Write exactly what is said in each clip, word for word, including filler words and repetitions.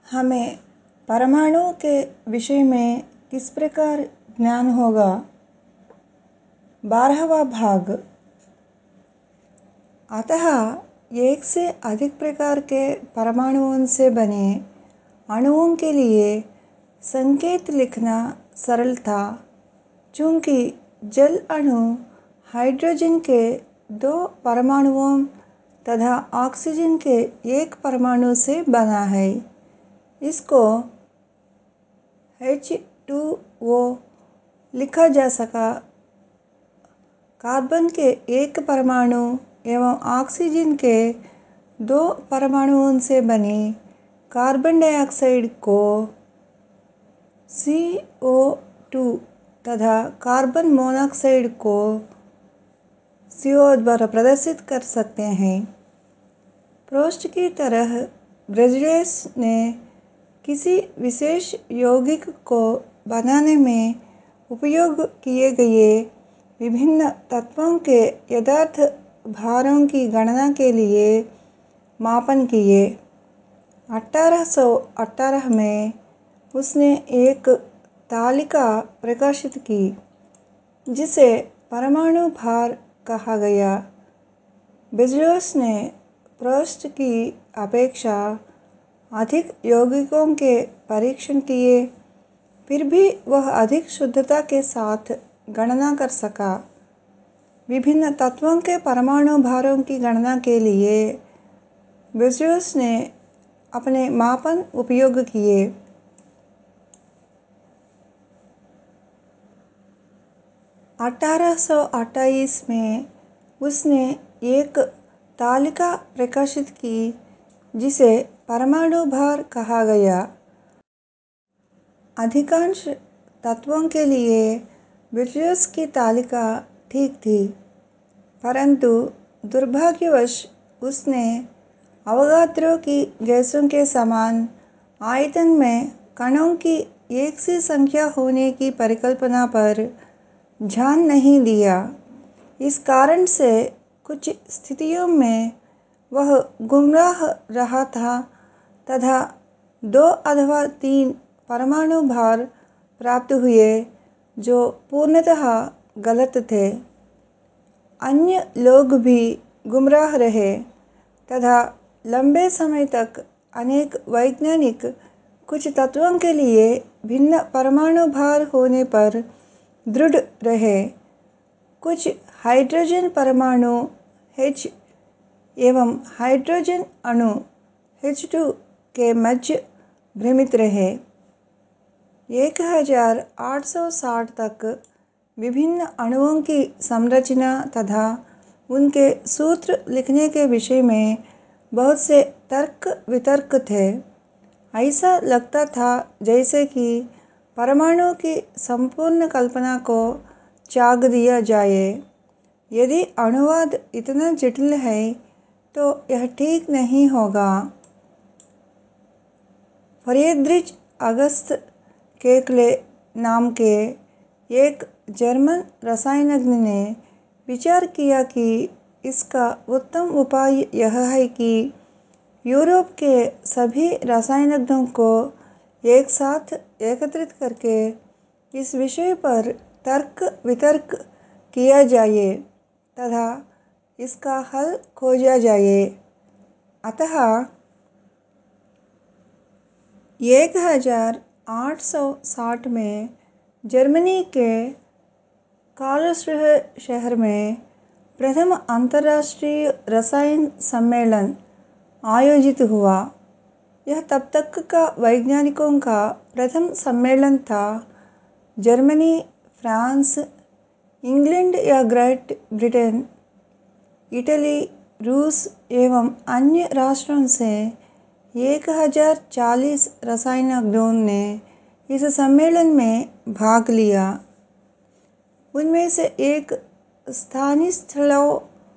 हमें परमाणुओं के विषय में किस प्रकार ज्ञान होगा। बारहवां भाग। अतः एक से अधिक प्रकार के परमाणुओं से बने अणुओं के लिए संकेत लिखना सरल था। चूँकि जल अणु हाइड्रोजन के दो परमाणुओं तथा ऑक्सीजन के एक परमाणु से बना है, इसको एच टू ओ लिखा जा सका। कार्बन के एक परमाणु एवं ऑक्सीजन के दो परमाणुओं से बने कार्बन डाइऑक्साइड को सी ओ टू तथा कार्बन मोनोऑक्साइड को सी ओ द्वारा प्रदर्शित कर सकते हैं। प्रोस्ट की तरह बेज़ोस ने किसी विशेष यौगिक को बनाने में उपयोग किए गए विभिन्न तत्वों के यथार्थ भारों की गणना के लिए मापन किए। अठारह सौ अठारह में उसने एक तालिका प्रकाशित की जिसे परमाणु भार कहा गया। बेज़ोस ने प्रोस्ट की अपेक्षा अधिक यौगिकों के परीक्षण किए, फिर भी वह अधिक शुद्धता के साथ गणना कर सका। विभिन्न तत्वों के परमाणु भारों की गणना के लिए बेज़ोस ने अपने मापन उपयोग किए। अठारह सौ अट्ठाईस में उसने एक तालिका प्रकाशित की जिसे परमाणु भार कहा गया। अधिकांश तत्वों के लिए बेज़ोस की तालिका ठीक थी, परंतु दुर्भाग्यवश उसने अवोगाद्रो की गैसों के समान आयतन में कणों की एक सी संख्या होने की परिकल्पना पर ध्यान नहीं दिया। इस कारण से कुछ स्थितियों में वह गुमराह रहा था तथा दो अथवा तीन परमाणु भार प्राप्त हुए जो पूर्णतः गलत थे। अन्य लोग भी गुमराह रहे तथा लंबे समय तक अनेक वैज्ञानिक कुछ तत्वों के लिए भिन्न परमाणु भार होने पर दृढ़ रहे। कुछ हाइड्रोजन परमाणु H एवं हाइड्रोजन अणु एच टू के मध्य भ्रमित रहे। एक हज़ार आठ सौ साठ तक विभिन्न अणुओं की संरचना तथा उनके सूत्र लिखने के विषय में बहुत से तर्क वितर्क थे। ऐसा लगता था जैसे कि परमाणु की संपूर्ण कल्पना को त्याग दिया जाए। यदि अणुवाद इतना जटिल है तो यह ठीक नहीं होगा। फ्रीडरिच अगस्त केकले नाम के एक जर्मन रसायनज्ञ ने विचार किया कि इसका उत्तम उपाय यह है कि यूरोप के सभी रसायनज्ञों को एक साथ एकत्रित करके इस विषय पर तर्क वितर्क किया जाए तथा इसका हल खोजा जाए। अतः एक हज़ार आठ सौ साठ में जर्मनी के कार्लसरूहे शहर में प्रथम अंतर्राष्ट्रीय रसायन सम्मेलन आयोजित हुआ। यह तब तक का वैज्ञानिकों का प्रथम सम्मेलन था। जर्मनी, फ्रांस, इंग्लैंड या ग्रेट ब्रिटेन, इटली, रूस एवं अन्य राष्ट्रों से एक हज़ार चालीस रसायनज्ञों ने इस सम्मेलन में भाग लिया। उनमें से एक स्तानिस्लाओ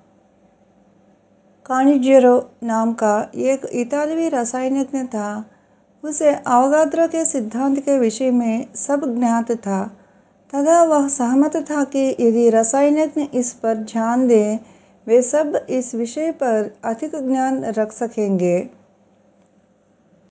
कानिज़ेरो नाम का एक इतालवी रसायनज्ञ था। उसे अवोगाद्रो के सिद्धांत के विषय में सब ज्ञात था तथा वह सहमत था कि यदि रसायनज्ञ इस पर ध्यान दें वे सब इस विषय पर अधिक ज्ञान रख सकेंगे।